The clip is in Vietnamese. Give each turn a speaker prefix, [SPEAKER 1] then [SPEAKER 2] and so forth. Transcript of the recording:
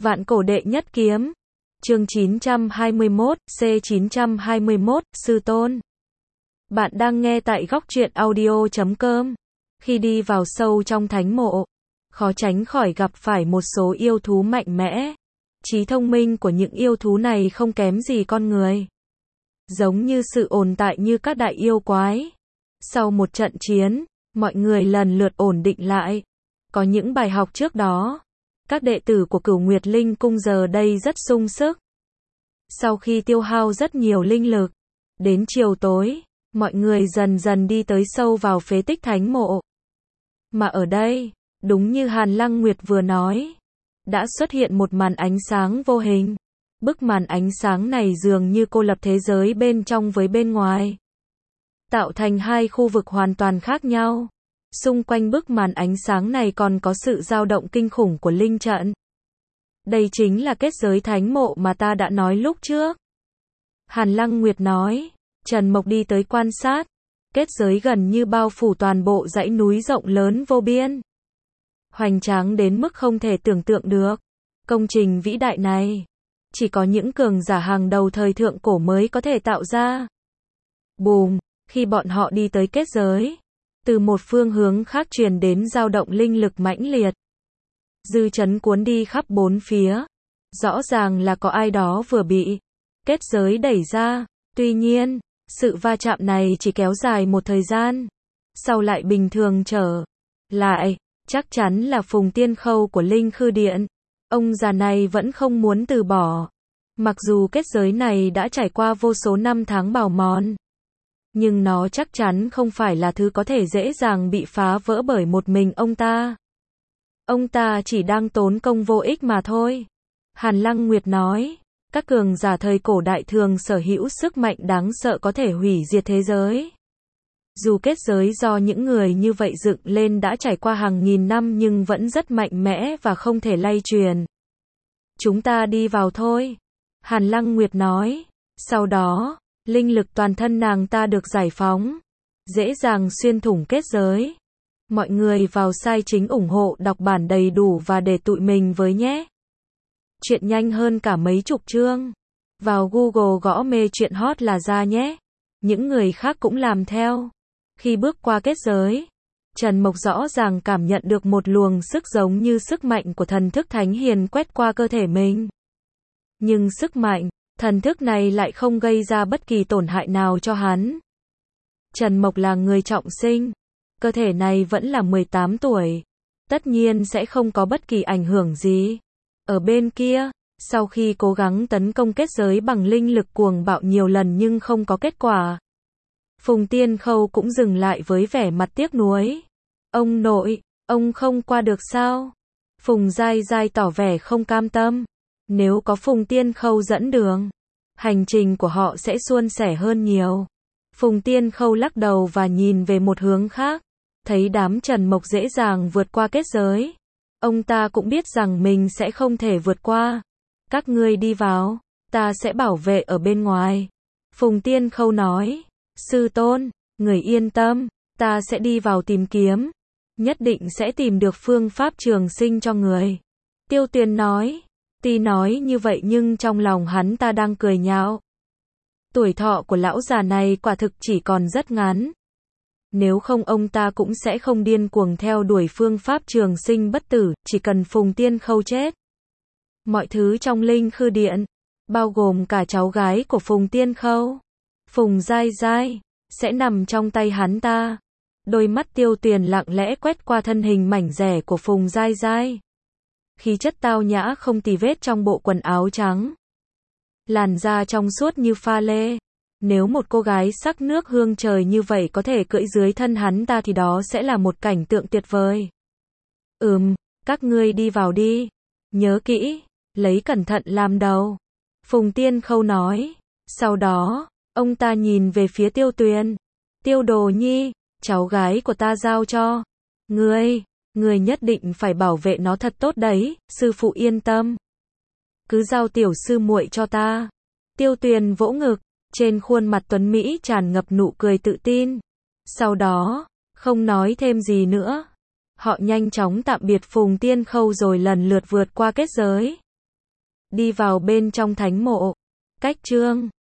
[SPEAKER 1] Vạn cổ đệ nhất kiếm. Chương 921, C921, Sư Tôn. Bạn đang nghe tại góc truyện audio.com. Khi đi vào sâu trong thánh mộ, khó tránh khỏi gặp phải một số yêu thú mạnh mẽ. Trí thông minh của những yêu thú này không kém gì con người. Giống như sự ồn tại như các đại yêu quái. Sau một trận chiến, mọi người lần lượt ổn định lại. Có những bài học trước đó, các đệ tử của Cửu Nguyệt Linh Cung giờ đây rất sung sức. Sau khi tiêu hao rất nhiều linh lực, đến chiều tối, mọi người dần dần đi tới sâu vào phế tích thánh mộ. Mà ở đây, đúng như Hàn Lăng Nguyệt vừa nói, đã xuất hiện một màn ánh sáng vô hình. Bức màn ánh sáng này dường như cô lập thế giới bên trong với bên ngoài, tạo thành hai khu vực hoàn toàn khác nhau. Xung quanh bức màn ánh sáng này còn có sự dao động kinh khủng của linh trận. Đây chính là kết giới thánh mộ mà ta đã nói lúc trước. Hàn Lăng Nguyệt nói. Trần Mộc đi tới quan sát. Kết giới gần như bao phủ toàn bộ dãy núi rộng lớn vô biên. Hoành tráng đến mức không thể tưởng tượng được. Công trình vĩ đại này, chỉ có những cường giả hàng đầu thời thượng cổ mới có thể tạo ra. Bùm, khi bọn họ đi tới kết giới, từ một phương hướng khác truyền đến dao động linh lực mãnh liệt. Dư chấn cuốn đi khắp bốn phía. Rõ ràng là có ai đó vừa bị kết giới đẩy ra. Tuy nhiên, sự va chạm này chỉ kéo dài một thời gian, sau lại bình thường trở lại. Chắc chắn là Phùng Tiên Khâu của Linh Khư Điện. Ông già này vẫn không muốn từ bỏ. Mặc dù kết giới này đã trải qua vô số năm tháng bào mòn, nhưng nó chắc chắn không phải là thứ có thể dễ dàng bị phá vỡ bởi một mình ông ta. Ông ta chỉ đang tốn công vô ích mà thôi. Hàn Lăng Nguyệt nói, các cường giả thời cổ đại thường sở hữu sức mạnh đáng sợ có thể hủy diệt thế giới. Dù kết giới do những người như vậy dựng lên đã trải qua hàng nghìn năm nhưng vẫn rất mạnh mẽ và không thể lay truyền. Chúng ta đi vào thôi. Hàn Lăng Nguyệt nói. Sau đó, linh lực toàn thân nàng ta được giải phóng, dễ dàng xuyên thủng kết giới. Mọi người vào sai chính ủng hộ đọc bản đầy đủ và để tụi mình với nhé. Chuyện nhanh hơn cả mấy chục chương. Vào Google gõ mê chuyện hot là ra nhé. Những người khác cũng làm theo. Khi bước qua kết giới, Trần Mộc rõ ràng cảm nhận được một luồng sức giống như sức mạnh của thần thức thánh hiền quét qua cơ thể mình. Nhưng sức mạnh, thần thức này lại không gây ra bất kỳ tổn hại nào cho hắn. Trần Mộc là người trọng sinh. Cơ thể này vẫn là 18 tuổi. Tất nhiên sẽ không có bất kỳ ảnh hưởng gì. Ở bên kia, sau khi cố gắng tấn công kết giới bằng linh lực cuồng bạo nhiều lần nhưng không có kết quả, Phùng Tiên Khâu cũng dừng lại với vẻ mặt tiếc nuối. Ông nội, ông không qua được sao? Phùng Giai Giai tỏ vẻ không cam tâm. Nếu có Phùng Tiên Khâu dẫn đường, hành trình của họ sẽ suôn sẻ hơn nhiều. Phùng Tiên Khâu lắc đầu và nhìn về một hướng khác. Thấy đám Trần Mộc dễ dàng vượt qua kết giới, ông ta cũng biết rằng mình sẽ không thể vượt qua. Các ngươi đi vào, ta sẽ bảo vệ ở bên ngoài. Phùng Tiên Khâu nói. Sư Tôn, người yên tâm, ta sẽ đi vào tìm kiếm. Nhất định sẽ tìm được phương pháp trường sinh cho người. Tiêu Tuyền nói. Tuy nói như vậy nhưng trong lòng hắn ta đang cười nhạo. Tuổi thọ của lão già này quả thực chỉ còn rất ngắn. Nếu không ông ta cũng sẽ không điên cuồng theo đuổi phương pháp trường sinh bất tử, chỉ cần Phùng Tiên Khâu chết. Mọi thứ trong Linh Khư Điện, bao gồm cả cháu gái của Phùng Tiên Khâu, Phùng Giai Giai, sẽ nằm trong tay hắn ta. Đôi mắt Tiêu Tuyền lặng lẽ quét qua thân hình mảnh dẻ của Phùng Giai Giai. Khí chất tao nhã không tì vết trong bộ quần áo trắng. Làn da trong suốt như pha lê. Nếu một cô gái sắc nước hương trời như vậy có thể cưỡi dưới thân hắn ta thì đó sẽ là một cảnh tượng tuyệt vời. Các ngươi đi vào đi. Nhớ kỹ, lấy cẩn thận làm đầu. Phùng Tiên Khâu nói. Sau đó, ông ta nhìn về phía Tiêu Tuyền. Tiêu Đồ Nhi, cháu gái của ta giao cho ngươi nhất định phải bảo vệ nó thật tốt đấy, sư phụ yên tâm. Cứ giao tiểu sư muội cho ta. Tiêu Tuyền vỗ ngực, trên khuôn mặt tuấn mỹ tràn ngập nụ cười tự tin. Sau đó, không nói thêm gì nữa. Họ nhanh chóng tạm biệt Phùng Tiên Khâu rồi lần lượt vượt qua kết giới. đi vào bên trong thánh mộ. Cách chương